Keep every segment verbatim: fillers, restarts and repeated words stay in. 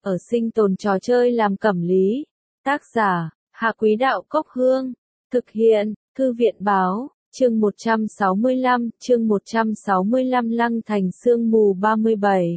ở sinh tồn trò chơi làm cẩm lý. Tác giả, Hạ Quý Đạo Cốc Hương. Thực hiện, Thư viện Báo, chương một trăm sáu mươi lăm, chương một trăm sáu mươi lăm Lăng Thành sương mù ba mươi bảy.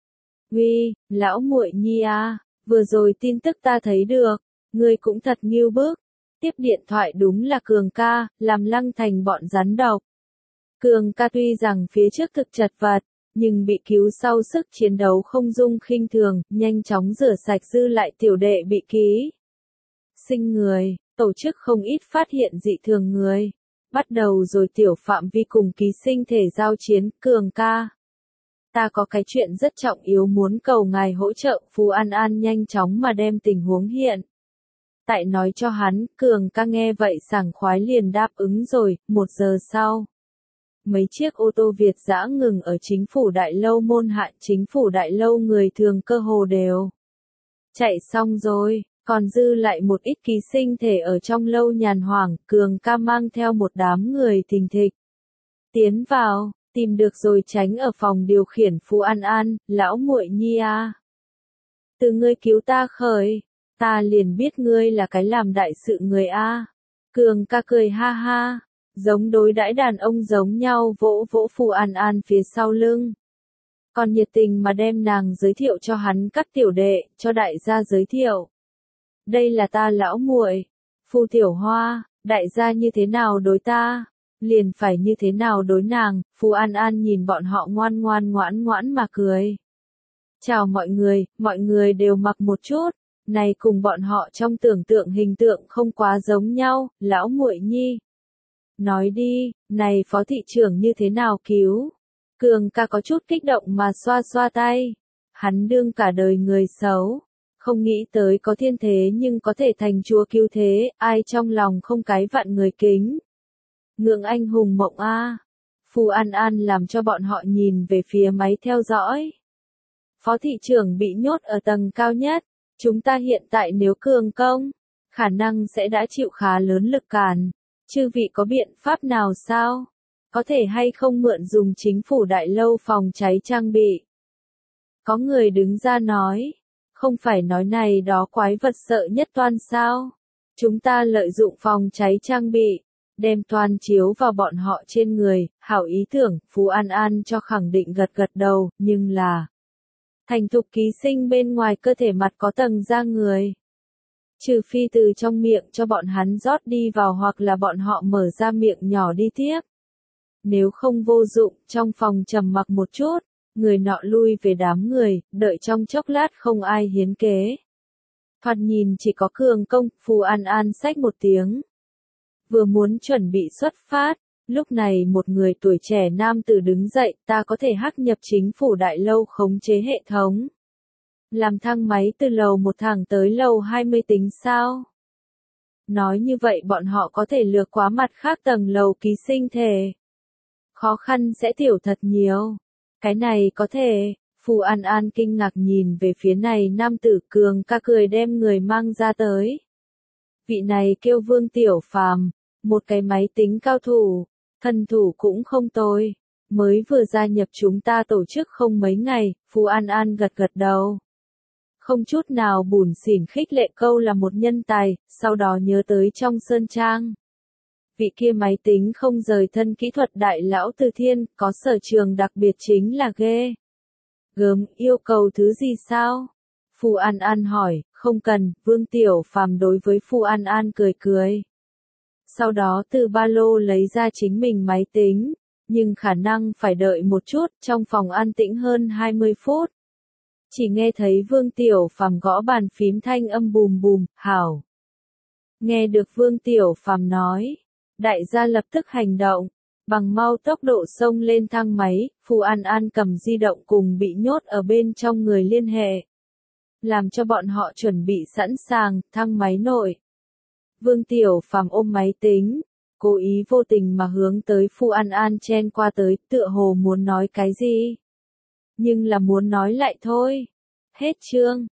Uy, lão muội nhi a, vừa rồi tin tức ta thấy được, ngươi cũng thật nghiêu bức. Tiếp điện thoại đúng là Cường ca, làm Lăng Thành bọn rắn độc. Cường ca tuy rằng phía trước thực chật vật, nhưng bị cứu sau sức chiến đấu không dung khinh thường, nhanh chóng rửa sạch dư lại tiểu đệ bị ký sinh người, tổ chức không ít phát hiện dị thường người. Bắt đầu rồi tiểu phạm vi cùng ký sinh thể giao chiến. Cường ca, ta có cái chuyện rất trọng yếu muốn cầu ngài hỗ trợ. Phù An An nhanh chóng mà đem tình huống hiện tại nói cho hắn. Cường ca nghe vậy sảng khoái liền đáp ứng rồi. Một giờ sau, mấy chiếc ô tô Việt dã ngừng ở chính phủ đại lâu môn hạ. Chính phủ đại lâu người thường cơ hồ đều chạy xong rồi, còn dư lại một ít ký sinh thể ở trong lâu nhàn hoảng. Cường ca mang theo một đám người thình thịch tiến vào, tìm được rồi tránh ở phòng điều khiển. Phù An An, lão muội nhi a, từ ngươi cứu ta khởi, ta liền biết ngươi là cái làm đại sự người a. Cường ca cười ha ha, giống đối đãi đàn ông giống nhau, vỗ vỗ Phù An An phía sau lưng, còn nhiệt tình mà đem nàng giới thiệu cho hắn các tiểu đệ, cho đại gia giới thiệu. Đây là ta lão muội, Phù Tiểu Hoa, đại gia như thế nào đối ta, liền phải như thế nào đối nàng. Phù An An nhìn bọn họ ngoan ngoan ngoãn ngoãn mà cười. Chào mọi người, mọi người đều mặc một chút, này cùng bọn họ trong tưởng tượng hình tượng không quá giống nhau. Lão muội nhi, nói đi, này phó thị trưởng như thế nào cứu? Cường ca có chút kích động mà xoa xoa tay. Hắn đương cả đời người xấu, không nghĩ tới có thiên thế nhưng có thể thành chúa cứu thế, ai trong lòng không cái vạn người kính. Ngưỡng anh hùng mộng a. Phù An An làm cho bọn họ nhìn về phía máy theo dõi. Phó thị trưởng bị nhốt ở tầng cao nhất, chúng ta hiện tại nếu cường công, khả năng sẽ đã chịu khá lớn lực cản. Chư vị có biện pháp nào sao? Có thể hay không mượn dùng chính phủ đại lâu phòng cháy trang bị? Có người đứng ra nói, không phải nói này đó quái vật sợ nhất toan sao? Chúng ta lợi dụng phòng cháy trang bị, đem toan chiếu vào bọn họ trên người. Hảo ý tưởng. Phù An An cho khẳng định gật gật đầu, nhưng là thành thục ký sinh bên ngoài cơ thể mặt có tầng da người. Trừ phi từ trong miệng cho bọn hắn rót đi vào hoặc là bọn họ mở ra miệng nhỏ đi tiếp. Nếu không vô dụng. Trong phòng trầm mặc một chút, người nọ lui về đám người, đợi trong chốc lát không ai hiến kế. Thoạt nhìn chỉ có Cường công. Phù An An xách một tiếng, vừa muốn chuẩn bị xuất phát, lúc này một người tuổi trẻ nam tử đứng dậy. Ta có thể hack nhập chính phủ đại lâu khống chế hệ thống, làm thang máy từ lầu một thẳng tới lầu hai mươi tính sao? Nói như vậy bọn họ có thể lược quá mặt khác tầng lầu ký sinh thể, khó khăn sẽ tiểu thật nhiều. Cái này có thể. Phù An An kinh ngạc nhìn về phía này nam tử. Cường ca cười đem người mang ra tới. Vị này kêu Vương Tiểu Phàm, một cái máy tính cao thủ, thân thủ cũng không tồi, mới vừa gia nhập chúng ta tổ chức không mấy ngày. Phù An An gật gật đầu, không chút nào bủn xỉn khích lệ câu là một nhân tài, sau đó nhớ tới trong sơn trang. Vị kia máy tính không rời thân kỹ thuật đại lão Từ Thiên, có sở trường đặc biệt chính là ghê gớm. Yêu cầu thứ gì sao? Phù An An hỏi. Không cần. Vương Tiểu Phàm đối với Phù An An cười cười. Sau đó từ ba lô lấy ra chính mình máy tính, nhưng khả năng phải đợi một chút. Trong phòng an tĩnh hơn hai mươi phút. Chỉ nghe thấy Vương Tiểu Phàm gõ bàn phím thanh âm bùm bùm. Hảo. Nghe được Vương Tiểu Phàm nói, đại gia lập tức hành động, bằng mau tốc độ xông lên thang máy. Phù An An cầm di động cùng bị nhốt ở bên trong người liên hệ, làm cho bọn họ chuẩn bị sẵn sàng. Thang máy nội, Vương Tiểu Phàm ôm máy tính, cố ý vô tình mà hướng tới Phù An An chen qua tới, tựa hồ muốn nói cái gì, nhưng là muốn nói lại thôi. Hết chương.